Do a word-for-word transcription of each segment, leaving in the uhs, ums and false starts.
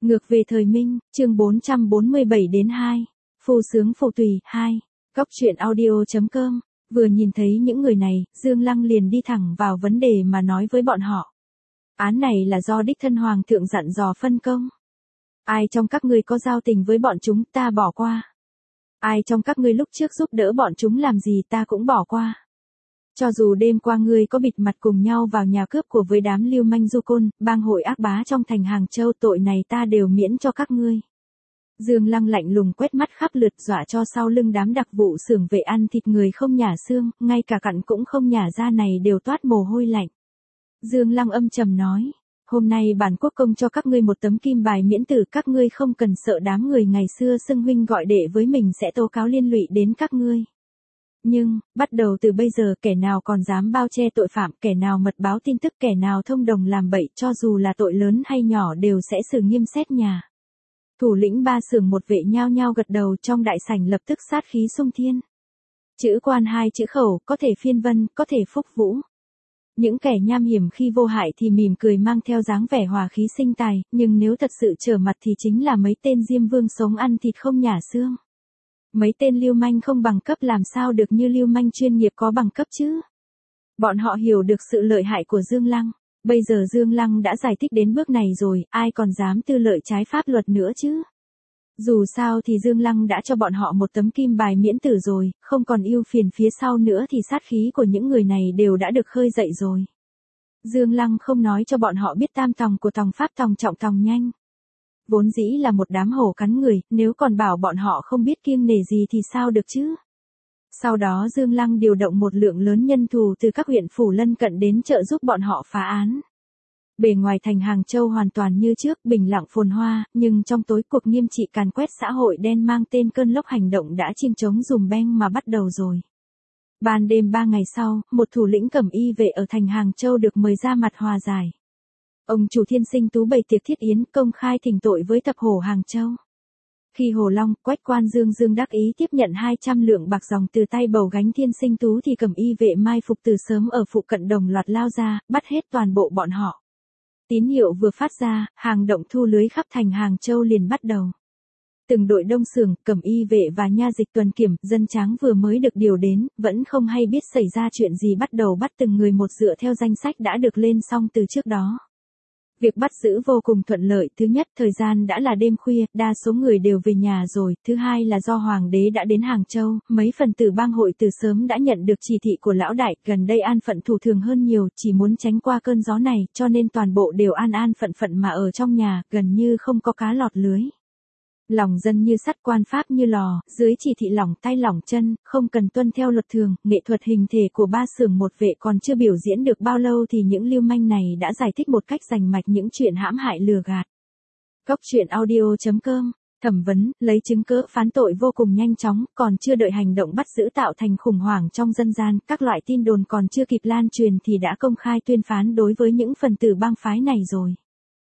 Ngược về thời Minh, chương bốn trăm bốn mươi bảy đến hai. Phù sướng phù tùy, hai. Góc truyện audio.com. Vừa nhìn thấy những người này, Dương Lăng liền đi thẳng vào vấn đề mà nói với bọn họ. Án này là do đích thân Hoàng thượng dặn dò phân công. Ai trong các ngươi có giao tình với bọn chúng ta bỏ qua. Ai trong các ngươi lúc trước giúp đỡ bọn chúng làm gì ta cũng bỏ qua. Cho dù đêm qua ngươi có bịt mặt cùng nhau vào nhà cướp của với đám lưu manh du côn, bang hội ác bá trong thành Hàng Châu, tội này ta đều miễn cho các ngươi. Dương Lăng lạnh lùng quét mắt khắp lượt, dọa cho sau lưng đám đặc vụ xưởng vệ ăn thịt người không nhả xương, ngay cả cặn cũng không nhả ra này đều toát mồ hôi lạnh. Dương Lăng âm trầm nói, hôm nay bản quốc công cho các ngươi một tấm kim bài miễn tử, các ngươi không cần sợ đám người ngày xưa xưng huynh gọi đệ với mình sẽ tố cáo liên lụy đến các ngươi. Nhưng, bắt đầu từ bây giờ, kẻ nào còn dám bao che tội phạm, kẻ nào mật báo tin tức, kẻ nào thông đồng làm bậy, cho dù là tội lớn hay nhỏ đều sẽ xử nghiêm xét nhà. Thủ lĩnh ba xưởng một vệ nhao nhao gật đầu, trong đại sảnh lập tức sát khí xung thiên. Chữ quan hai chữ khẩu, có thể phiên vân, có thể phúc vũ. Những kẻ nham hiểm khi vô hại thì mỉm cười mang theo dáng vẻ hòa khí sinh tài, nhưng nếu thật sự trở mặt thì chính là mấy tên diêm vương sống ăn thịt không nhả xương. Mấy tên lưu manh không bằng cấp làm sao được như lưu manh chuyên nghiệp có bằng cấp chứ? Bọn họ hiểu được sự lợi hại của Dương Lăng. Bây giờ Dương Lăng đã giải thích đến bước này rồi, ai còn dám tư lợi trái pháp luật nữa chứ? Dù sao thì Dương Lăng đã cho bọn họ một tấm kim bài miễn tử rồi, không còn ưu phiền phía sau nữa thì sát khí của những người này đều đã được khơi dậy rồi. Dương Lăng không nói cho bọn họ biết tam tòng của tòng pháp tòng trọng tòng nhanh. Vốn dĩ là một đám hổ cắn người, nếu còn bảo bọn họ không biết kiêng nể gì thì sao được chứ? Sau đó Dương Lăng điều động một lượng lớn nhân thù từ các huyện phủ lân cận đến trợ giúp bọn họ phá án. Bề ngoài thành Hàng Châu hoàn toàn như trước, bình lặng phồn hoa, nhưng trong tối cuộc nghiêm trị càn quét xã hội đen mang tên cơn lốc hành động đã chiêng trống dùm beng mà bắt đầu rồi. Ban đêm ba ngày sau, một thủ lĩnh cẩm y vệ ở thành Hàng Châu được mời ra mặt hòa giải. Ông chủ Thiên Sinh Tú bày tiệc thiết yến công khai thỉnh tội với tập hổ Hàng Châu. Khi Hồ Long, Quách Quan Dương Dương đắc ý tiếp nhận hai trăm lượng bạc dòng từ tay bầu gánh Thiên Sinh Tú thì cẩm y vệ mai phục từ sớm ở phụ cận đồng loạt lao ra, bắt hết toàn bộ bọn họ. Tín hiệu vừa phát ra, hàng động thu lưới khắp thành Hàng Châu liền bắt đầu. Từng đội đông xưởng, cẩm y vệ và nha dịch tuần kiểm, dân tráng vừa mới được điều đến, vẫn không hay biết xảy ra chuyện gì, bắt đầu bắt từng người một dựa theo danh sách đã được lên xong từ trước đó. Việc bắt giữ vô cùng thuận lợi, thứ nhất thời gian đã là đêm khuya, đa số người đều về nhà rồi, thứ hai là do Hoàng đế đã đến Hàng Châu, mấy phần tử bang hội từ sớm đã nhận được chỉ thị của lão đại, gần đây an phận thủ thường hơn nhiều, chỉ muốn tránh qua cơn gió này, cho nên toàn bộ đều an an phận phận mà ở trong nhà, gần như không có cá lọt lưới. Lòng dân như sắt, quan pháp như lò, dưới chỉ thị lỏng tay lỏng chân, không cần tuân theo luật thường, nghệ thuật hình thể của ba xưởng một vệ còn chưa biểu diễn được bao lâu thì những lưu manh này đã giải thích một cách rành mạch những chuyện hãm hại lừa gạt. Góc truyện audio.com, thẩm vấn, lấy chứng cớ phán tội vô cùng nhanh chóng, còn chưa đợi hành động bắt giữ tạo thành khủng hoảng trong dân gian, các loại tin đồn còn chưa kịp lan truyền thì đã công khai tuyên phán đối với những phần tử bang phái này rồi.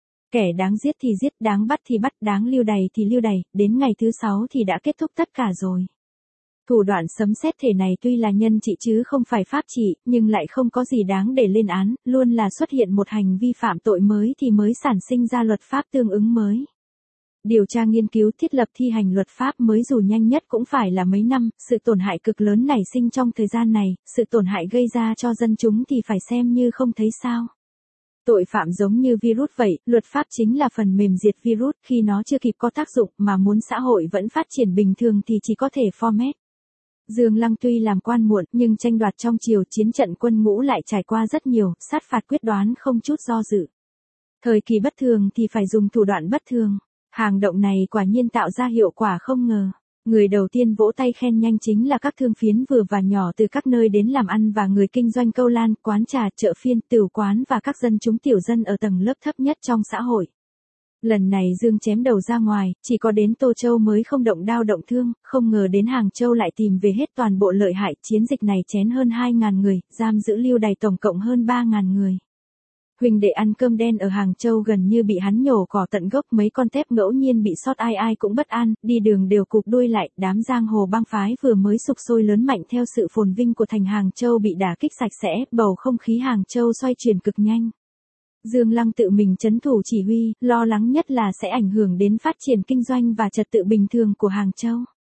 Kẻ đáng giết thì giết, đáng bắt thì bắt, đáng lưu đày thì lưu đày, đến ngày thứ sáu thì đã kết thúc tất cả rồi. Thủ đoạn sấm sét thể này tuy là nhân trị chứ không phải pháp trị, nhưng lại không có gì đáng để lên án, luôn là xuất hiện một hành vi phạm tội mới thì mới sản sinh ra luật pháp tương ứng mới. Điều tra nghiên cứu thiết lập thi hành luật pháp mới dù nhanh nhất cũng phải là mấy năm, sự tổn hại cực lớn nảy sinh trong thời gian này, sự tổn hại gây ra cho dân chúng thì phải xem như không thấy sao. Tội phạm giống như virus vậy, luật pháp chính là phần mềm diệt virus, khi nó chưa kịp có tác dụng mà muốn xã hội vẫn phát triển bình thường thì chỉ có thể format. Dương Lăng tuy làm quan muộn nhưng tranh đoạt trong triều, chiến trận quân ngũ lại trải qua rất nhiều, sát phạt quyết đoán không chút do dự. Thời kỳ bất thường thì phải dùng thủ đoạn bất thường. Hành động này quả nhiên tạo ra hiệu quả không ngờ. Người đầu tiên vỗ tay khen nhanh chính là các thương phiến vừa và nhỏ từ các nơi đến làm ăn và người kinh doanh câu lan, quán trà, chợ phiên, tửu quán và các dân chúng tiểu dân ở tầng lớp thấp nhất trong xã hội. Lần này Dương chém đầu ra ngoài, chỉ có đến Tô Châu mới không động đao động thương, không ngờ đến Hàng Châu lại tìm về hết toàn bộ lợi hại, chiến dịch này chén hơn hai ngàn người, giam giữ lưu đày tổng cộng hơn ba ngàn người. Huỳnh đệ ăn cơm đen ở Hàng Châu gần như bị hắn nhổ cỏ tận gốc, mấy con tép ngẫu nhiên bị sót ai ai cũng bất an, đi đường đều cụp đuôi lại, đám giang hồ bang phái vừa mới sục sôi lớn mạnh theo sự phồn vinh của thành Hàng Châu bị đả kích sạch sẽ, bầu không khí Hàng Châu xoay chuyển cực nhanh. Dương Lăng tự mình trấn thủ chỉ huy, lo lắng nhất là sẽ ảnh hưởng đến phát triển kinh doanh và trật tự bình thường của Hàng Châu.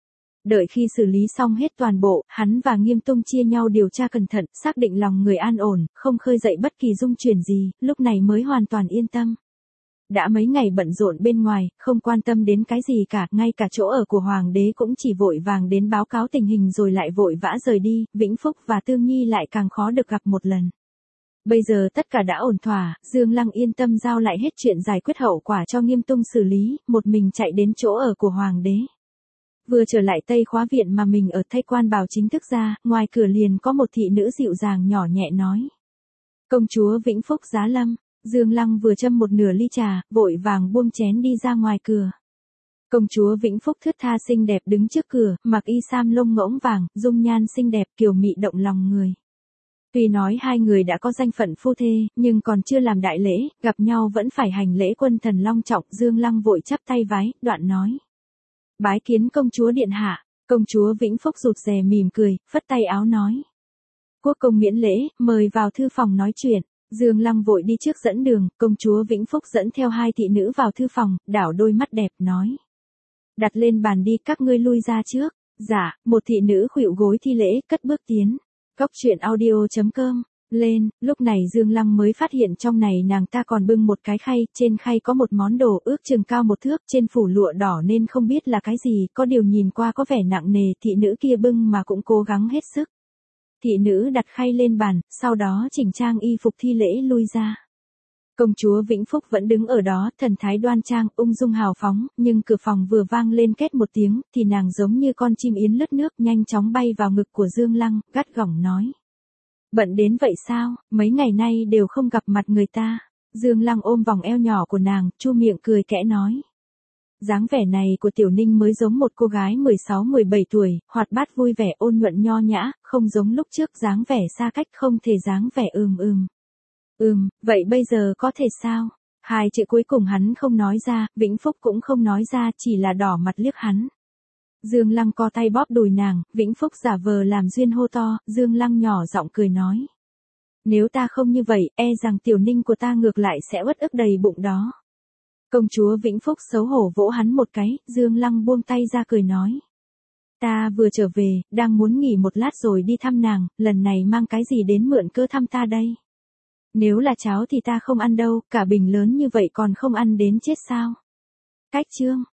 Đợi khi xử lý xong hết toàn bộ, hắn và Nghiêm Tung chia nhau điều tra cẩn thận, xác định lòng người an ổn, không khơi dậy bất kỳ dung chuyển gì, lúc này mới hoàn toàn yên tâm. Đã mấy ngày bận rộn bên ngoài, không quan tâm đến cái gì cả, ngay cả chỗ ở của Hoàng đế cũng chỉ vội vàng đến báo cáo tình hình rồi lại vội vã rời đi, Vĩnh Phúc và Tương Nhi lại càng khó được gặp một lần. Bây giờ tất cả đã ổn thỏa, Dương Lăng yên tâm giao lại hết chuyện giải quyết hậu quả cho Nghiêm Tung xử lý, một mình chạy đến chỗ ở của Hoàng đế. Vừa trở lại Tây Khóa Viện mà mình ở thay quan bào chính thức ra, ngoài cửa liền có một thị nữ dịu dàng nhỏ nhẹ nói. Công chúa Vĩnh Phúc giá lâm. Dương Lăng vừa châm một nửa ly trà, vội vàng buông chén đi ra ngoài cửa. Công chúa Vĩnh Phúc thướt tha xinh đẹp đứng trước cửa, mặc y sam lông ngỗng vàng, dung nhan xinh đẹp kiều mị động lòng người. Tuy nói hai người đã có danh phận phu thê, nhưng còn chưa làm đại lễ, gặp nhau vẫn phải hành lễ quân thần long trọng. Dương Lăng vội chắp tay vái, đoạn nói. Bái kiến công chúa điện hạ. Công chúa Vĩnh Phúc rụt rè mỉm cười, phất tay áo nói. Quốc công miễn lễ, mời vào thư phòng nói chuyện. Dương Lăng vội đi trước dẫn đường, công chúa Vĩnh Phúc dẫn theo hai thị nữ vào thư phòng, đảo đôi mắt đẹp nói. Đặt lên bàn đi, các ngươi lui ra trước. Dạ, một thị nữ khuỵu gối thi lễ, cất bước tiến. Góc truyện audio chấm com, lên, lúc này Dương Lăng mới phát hiện trong này nàng ta còn bưng một cái khay, trên khay có một món đồ ước chừng cao một thước, trên phủ lụa đỏ nên không biết là cái gì, có điều nhìn qua có vẻ nặng nề, thị nữ kia bưng mà cũng cố gắng hết sức. Thị nữ đặt khay lên bàn, sau đó chỉnh trang y phục thi lễ lui ra. Công chúa Vĩnh Phúc vẫn đứng ở đó, thần thái đoan trang, ung dung hào phóng, nhưng cửa phòng vừa vang lên két một tiếng, thì nàng giống như con chim yến lướt nước nhanh chóng bay vào ngực của Dương Lăng, gắt gỏng nói. Bận đến vậy sao, mấy ngày nay đều không gặp mặt người ta. Dương Lăng ôm vòng eo nhỏ của nàng, chu miệng cười kẽ nói. Dáng vẻ này của Tiểu Ninh mới giống một cô gái mười sáu mười bảy tuổi, hoạt bát vui vẻ ôn nhuận nho nhã, không giống lúc trước dáng vẻ xa cách không thể dáng vẻ ừm ừm. Ừm, vậy bây giờ có thể sao? Hai chữ cuối cùng hắn không nói ra, Vĩnh Phúc cũng không nói ra, chỉ là đỏ mặt liếc hắn. Dương Lăng co tay bóp đùi nàng, Vĩnh Phúc giả vờ làm duyên hô to, Dương Lăng nhỏ giọng cười nói. Nếu ta không như vậy, e rằng Tiểu Ninh của ta ngược lại sẽ uất ức đầy bụng đó. Công chúa Vĩnh Phúc xấu hổ vỗ hắn một cái, Dương Lăng buông tay ra cười nói. Ta vừa trở về, đang muốn nghỉ một lát rồi đi thăm nàng, lần này mang cái gì đến mượn cơ thăm ta đây? Nếu là cháo thì ta không ăn đâu, cả bình lớn như vậy còn không ăn đến chết sao? Cách chương.